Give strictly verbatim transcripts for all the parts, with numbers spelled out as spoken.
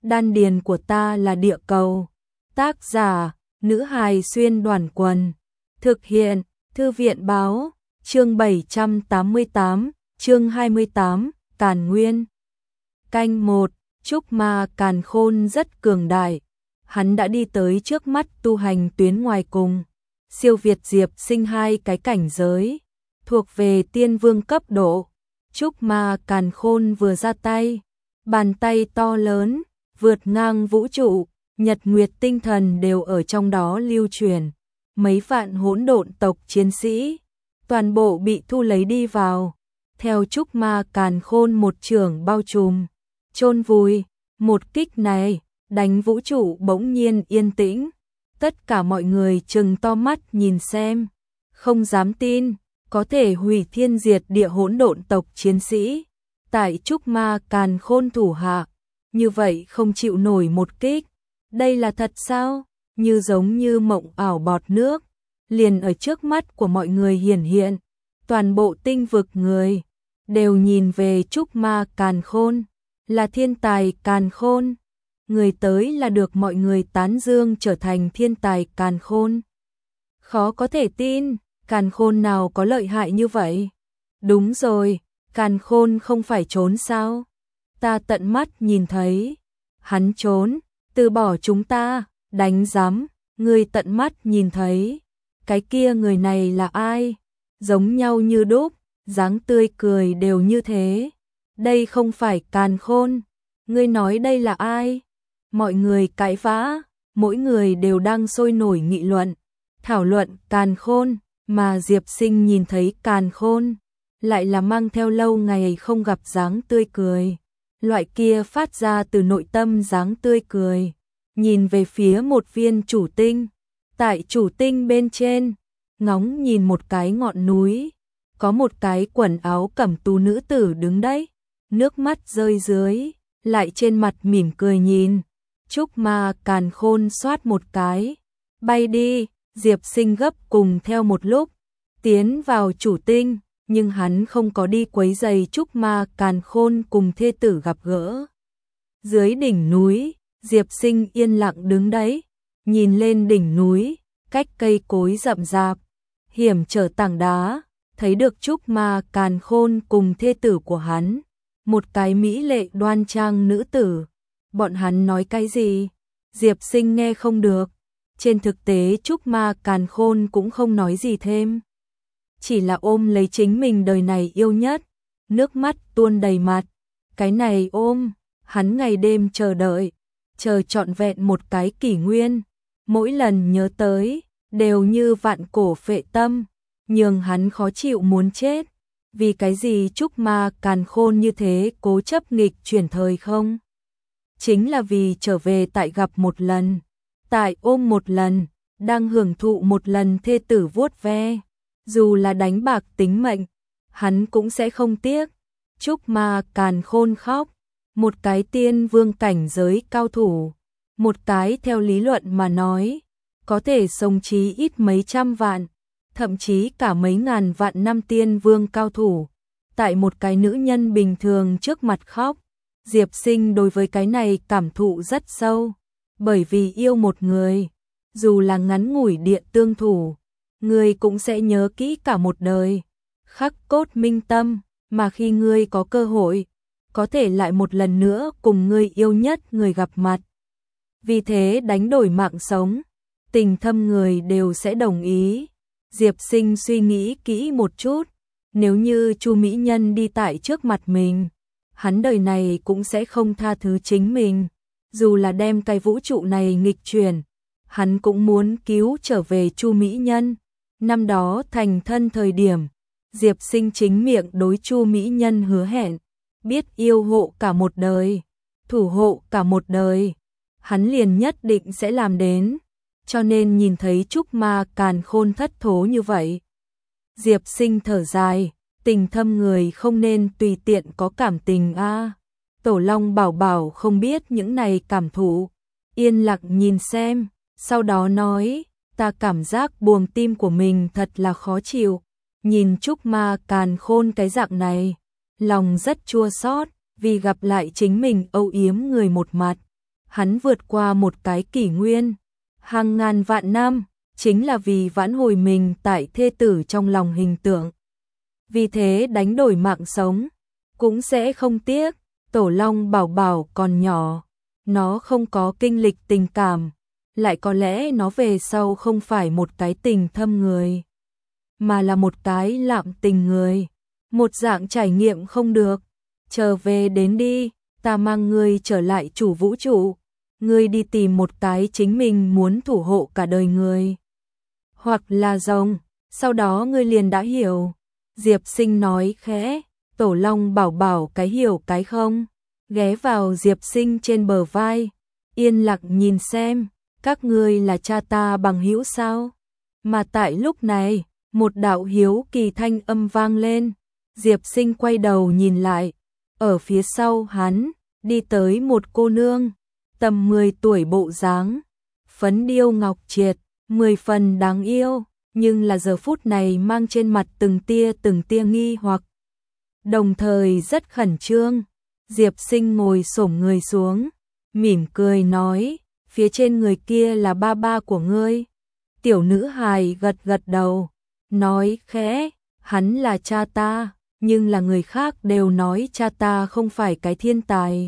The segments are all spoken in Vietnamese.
đan điền của ta là địa cầu. Tác giả, nữ hài xuyên đoàn quần. Thực hiện, thư viện báo, chương bảy trăm tám mươi tám, chương hai mươi tám, Càn Nguyên. Canh một, Trúc Ma Càn Khôn rất cường đại. Hắn đã đi tới trước mắt tu hành tuyến ngoài cùng. Siêu việt Diệp Sinh hai cái cảnh giới, thuộc về tiên vương cấp độ. Trúc Ma Càn Khôn vừa ra tay, bàn tay to lớn, vượt ngang vũ trụ, nhật nguyệt tinh thần đều ở trong đó lưu truyền. Mấy vạn hỗn độn tộc chiến sĩ, toàn bộ bị thu lấy đi vào. Theo Trúc Ma Càn Khôn một trường bao trùm, chôn vùi. Một kích này, đánh vũ trụ bỗng nhiên yên tĩnh. Tất cả mọi người trừng to mắt nhìn xem, không dám tin, có thể hủy thiên diệt địa hỗn độn tộc chiến sĩ. Tại Trúc Ma Càn Khôn thủ hạ, như vậy không chịu nổi một kích. Đây là thật sao? Như giống như mộng ảo bọt nước, liền ở trước mắt của mọi người hiển hiện. Toàn bộ tinh vực người đều nhìn về Trúc Ma Càn Khôn, là thiên tài Càn Khôn. Người tới là được mọi người tán dương trở thành thiên tài Càn Khôn. Khó có thể tin, Càn Khôn nào có lợi hại như vậy? Đúng rồi, Càn Khôn không phải trốn sao? Ta tận mắt nhìn thấy, hắn trốn, từ bỏ chúng ta, đánh giám, người tận mắt nhìn thấy. Cái kia người này là ai? Giống nhau như đúc, dáng tươi cười đều như thế. Đây không phải Càn Khôn, ngươi nói đây là ai? Mọi người cãi vã, mỗi người đều đang sôi nổi nghị luận, thảo luận Càn Khôn, mà Diệp Sinh nhìn thấy Càn Khôn, lại là mang theo lâu ngày không gặp dáng tươi cười. Loại kia phát ra từ nội tâm dáng tươi cười, nhìn về phía một viên chủ tinh. Tại chủ tinh bên trên, ngóng nhìn một cái ngọn núi, có một cái quần áo cẩm tú nữ tử đứng đấy, nước mắt rơi dưới, lại trên mặt mỉm cười nhìn. Trúc Ma Càn Khôn xoát một cái, bay đi. Diệp Sinh gấp cùng theo một lúc, tiến vào chủ tinh, nhưng hắn không có đi quấy giày Trúc Ma Càn Khôn cùng thê tử gặp gỡ. Dưới đỉnh núi, Diệp Sinh yên lặng đứng đấy, nhìn lên đỉnh núi, cách cây cối rậm rạp, hiểm trở tảng đá, thấy được Trúc Ma Càn Khôn cùng thê tử của hắn, một cái mỹ lệ đoan trang nữ tử. Bọn hắn nói cái gì? Diệp Sinh nghe không được. Trên thực tế Trúc Ma Càn Khôn cũng không nói gì thêm, chỉ là ôm lấy chính mình đời này yêu nhất, nước mắt tuôn đầy mặt. Cái này ôm, hắn ngày đêm chờ đợi, chờ trọn vẹn một cái kỷ nguyên, mỗi lần nhớ tới, đều như vạn cổ phệ tâm, nhường hắn khó chịu muốn chết. Vì cái gì Trúc Ma Càn Khôn như thế cố chấp nghịch chuyển thời không? Chính là vì trở về tại gặp một lần, tại ôm một lần, đang hưởng thụ một lần thê tử vuốt ve. Dù là đánh bạc tính mệnh, hắn cũng sẽ không tiếc. Trúc Ma Càn Khôn khóc, một cái tiên vương cảnh giới cao thủ, một cái theo lý luận mà nói, có thể sống chí ít mấy trăm vạn, thậm chí cả mấy ngàn vạn năm tiên vương cao thủ, tại một cái nữ nhân bình thường trước mặt khóc. Diệp Sinh đối với cái này cảm thụ rất sâu, bởi vì yêu một người, dù là ngắn ngủi địa tương thủ, người cũng sẽ nhớ kỹ cả một đời, khắc cốt minh tâm, mà khi ngươi có cơ hội, có thể lại một lần nữa cùng người yêu nhất người gặp mặt. Vì thế đánh đổi mạng sống, tình thâm người đều sẽ đồng ý. Diệp Sinh suy nghĩ kỹ một chút, nếu như Chu mỹ nhân đi tại trước mặt mình, hắn đời này cũng sẽ không tha thứ chính mình. Dù là đem cái vũ trụ này nghịch chuyển, hắn cũng muốn cứu trở về Chu mỹ nhân. Năm đó thành thân thời điểm, Diệp Sinh chính miệng đối Chu mỹ nhân hứa hẹn, biết yêu hộ cả một đời, thủ hộ cả một đời, hắn liền nhất định sẽ làm đến. Cho nên nhìn thấy Trúc Ma Càn Khôn thất thố như vậy, Diệp Sinh thở dài, tình thâm người không nên tùy tiện có cảm tình a. À. Tổ Long bảo bảo không biết những này cảm thụ, yên lặng nhìn xem, sau đó nói, ta cảm giác buồng tim của mình thật là khó chịu. Nhìn Trúc Ma Càn Khôn cái dạng này, lòng rất chua xót, vì gặp lại chính mình âu yếm người một mặt, hắn vượt qua một cái kỷ nguyên, hàng ngàn vạn năm, chính là vì vãn hồi mình tại thê tử trong lòng hình tượng. Vì thế đánh đổi mạng sống, cũng sẽ không tiếc. Tổ Long Bảo Bảo còn nhỏ, nó không có kinh lịch tình cảm, lại có lẽ nó về sau không phải một cái tình thâm người, mà là một cái lạm tình người, một dạng trải nghiệm không được. Trở về đến đi, ta mang ngươi trở lại chủ vũ trụ, ngươi đi tìm một cái chính mình muốn thủ hộ cả đời người, hoặc là rồng, sau đó ngươi liền đã hiểu. Diệp Sinh nói khẽ. Tổ Long Bảo Bảo cái hiểu cái không, ghé vào Diệp Sinh trên bờ vai, yên lặng nhìn xem, các ngươi là cha ta bằng hữu sao? Mà tại lúc này, một đạo hiếu kỳ thanh âm vang lên, Diệp Sinh quay đầu nhìn lại, ở phía sau hắn, đi tới một cô nương, tầm mười tuổi bộ dáng, phấn điêu ngọc triệt, mười phần đáng yêu, nhưng là giờ phút này mang trên mặt từng tia từng tia nghi hoặc, đồng thời rất khẩn trương. Diệp Sinh ngồi xổm người xuống, mỉm cười nói, phía trên người kia là ba ba của ngươi. Tiểu nữ hài gật gật đầu, nói khẽ, hắn là cha ta, nhưng là người khác đều nói cha ta không phải cái thiên tài,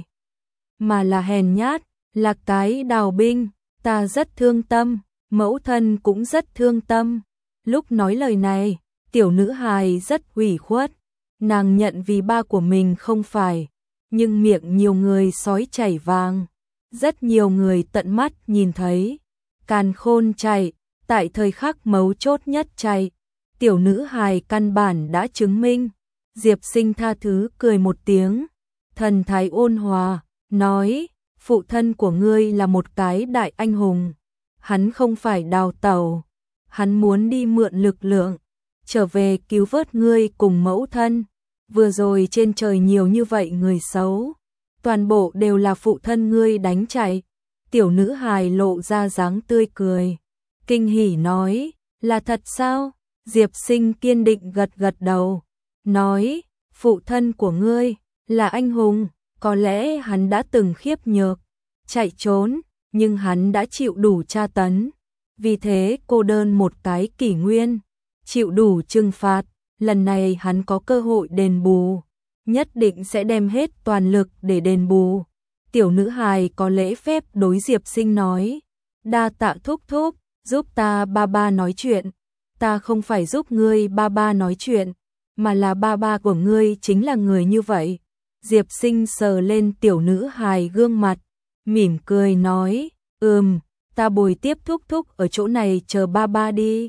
mà là hèn nhát, là cái đào binh, ta rất thương tâm, mẫu thân cũng rất thương tâm. Lúc nói lời này, tiểu nữ hài rất ủy khuất. Nàng nhận vì ba của mình không phải, nhưng miệng nhiều người sói chảy vàng, rất nhiều người tận mắt nhìn thấy. Càn Khôn chạy, tại thời khắc mấu chốt nhất chạy, tiểu nữ hài căn bản đã chứng minh. Diệp Sinh tha thứ cười một tiếng, thần thái ôn hòa, nói, phụ thân của ngươi là một cái đại anh hùng, hắn không phải đào tẩu, hắn muốn đi mượn lực lượng, trở về cứu vớt ngươi cùng mẫu thân. Vừa rồi trên trời nhiều như vậy người xấu, toàn bộ đều là phụ thân ngươi đánh chạy. Tiểu nữ hài lộ ra dáng tươi cười, kinh hỉ nói, là thật sao? Diệp Sinh kiên định gật gật đầu, nói, phụ thân của ngươi là anh hùng, có lẽ hắn đã từng khiếp nhược, chạy trốn, nhưng hắn đã chịu đủ tra tấn, vì thế cô đơn một cái kỷ nguyên, chịu đủ trừng phạt. Lần này hắn có cơ hội đền bù, nhất định sẽ đem hết toàn lực để đền bù. Tiểu nữ hài có lễ phép đối Diệp Sinh nói, đa tạ thúc thúc, giúp ta ba ba nói chuyện. Ta không phải giúp ngươi ba ba nói chuyện, mà là ba ba của ngươi chính là người như vậy. Diệp Sinh sờ lên tiểu nữ hài gương mặt, mỉm cười nói, ừm, ta bồi tiếp thúc thúc ở chỗ này chờ ba ba đi.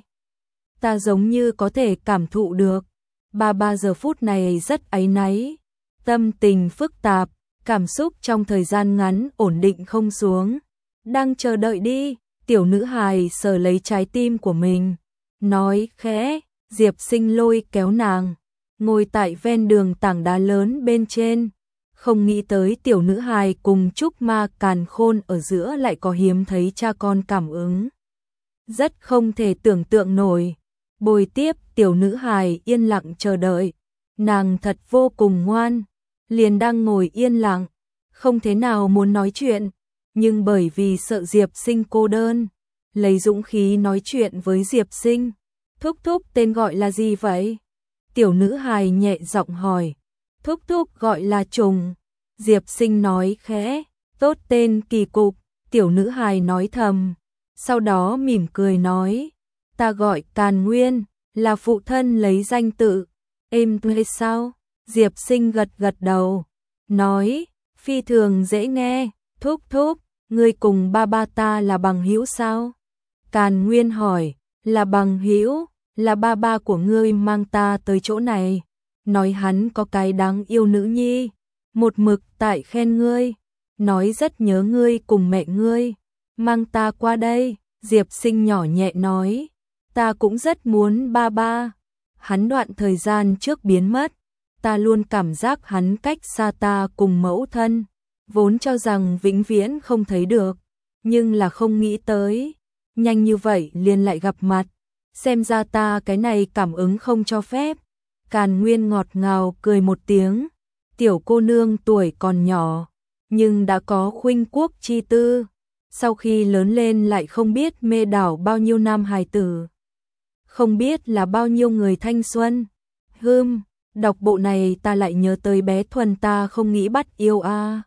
Ta giống như có thể cảm thụ được, ba ba giờ phút này rất áy náy, tâm tình phức tạp, cảm xúc trong thời gian ngắn ổn định không xuống. Đang chờ đợi đi, tiểu nữ hài sờ lấy trái tim của mình, nói khẽ. Diệp Sinh lôi kéo nàng, ngồi tại ven đường tảng đá lớn bên trên, không nghĩ tới tiểu nữ hài cùng trúc ma càn khôn ở giữa lại có hiếm thấy cha con cảm ứng. Rất không thể tưởng tượng nổi. Bồi tiếp tiểu nữ hài yên lặng chờ đợi, nàng thật vô cùng ngoan, liền đang ngồi yên lặng, không thế nào muốn nói chuyện, nhưng bởi vì sợ Diệp Sinh cô đơn, lấy dũng khí nói chuyện với Diệp Sinh. Thúc thúc tên gọi là gì vậy? Tiểu nữ hài nhẹ giọng hỏi. Thúc thúc gọi là Trùng. Diệp Sinh nói khẽ, tốt tên kỳ cục. Tiểu nữ hài nói thầm, sau đó mỉm cười nói, ta gọi Càn Nguyên, là phụ thân lấy danh tự. Êm hay sao? Diệp Sinh gật gật đầu, nói, phi thường dễ nghe. Thúc thúc, ngươi cùng ba ba ta là bằng hữu sao? Càn Nguyên hỏi, là bằng hữu, là ba ba của ngươi mang ta tới chỗ này, nói hắn có cái đáng yêu nữ nhi, một mực tại khen ngươi, nói rất nhớ ngươi cùng mẹ ngươi, mang ta qua đây. Diệp Sinh nhỏ nhẹ nói, ta cũng rất muốn ba ba, hắn đoạn thời gian trước biến mất, ta luôn cảm giác hắn cách xa ta cùng mẫu thân, vốn cho rằng vĩnh viễn không thấy được, nhưng là không nghĩ tới, nhanh như vậy liền lại gặp mặt, xem ra ta cái này cảm ứng không cho phép. Càn Nguyên ngọt ngào cười một tiếng, tiểu cô nương tuổi còn nhỏ, nhưng đã có khuynh quốc chi tư, sau khi lớn lên lại không biết mê đảo bao nhiêu nam hài tử, không biết là bao nhiêu người thanh xuân. Hưm, đọc bộ này ta lại nhớ tới bé Thuần ta không nghĩ bắt yêu a. À.